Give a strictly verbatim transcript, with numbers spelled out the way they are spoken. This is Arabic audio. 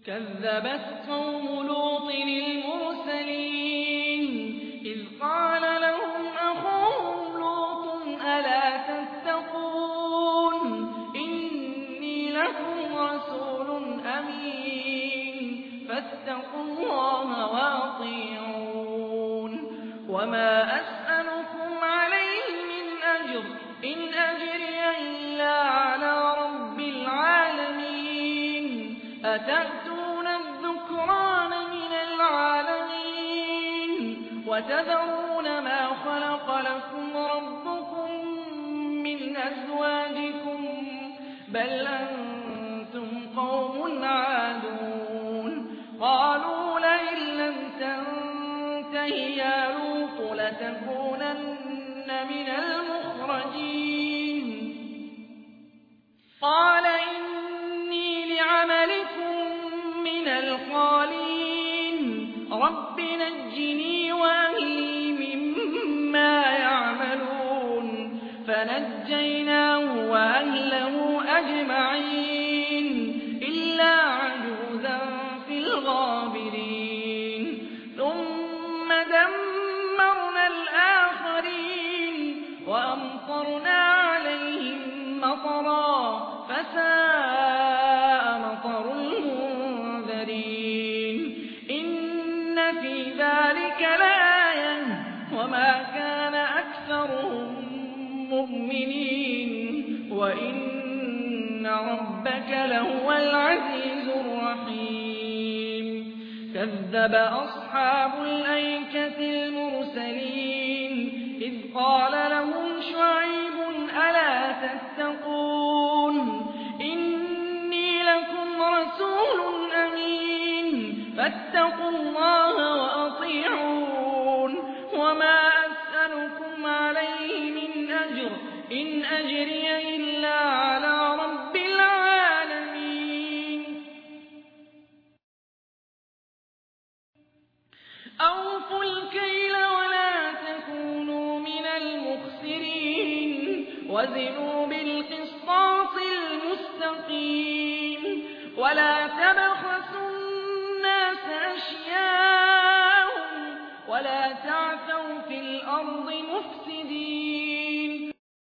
كذبت قوم لوط المرسلين إذ قال لهم أخوهم لوط ألا تتقون إني لكم رسول أمين فاتقوا الله وأطيعون وما أسألكم عليه من أجر إن أجري إلا على رب العالمين أتأتون الذكران من العالمين وتذرون ما خلق لكم ربكم من أزواجكم بل أنتم قوم عادون قالوا لئن لم تنته يا لوط لتكونن من المخرجين قال إني لعملكم من القالين رب نجني وأهلي مما يعملون فنجيناه وأهله أجمعين إلا عجوزا في الغابرين ثم دمرنا الآخرين وأمطرنا عليهم مطرا فساء مطر المنذرين إن في ذلك لآية وما كان أكثرهم مؤمنين وإن ربك لهو العزيز الرحيم كذب أصحاب الأيكة المرسلين إذ قال لهم شعيب ألا تتقون إني لكم رسول أمين فاتقوا الله وأطيعون وما أسألكم عليه من أجر إن أجري إلا على رب العالمين أوفوا الكيل ولا تكونوا من المخسرين وزنوا بالقسطاس المستقيم ولا تبخسوا الناس أشياءهم ولا تعلموا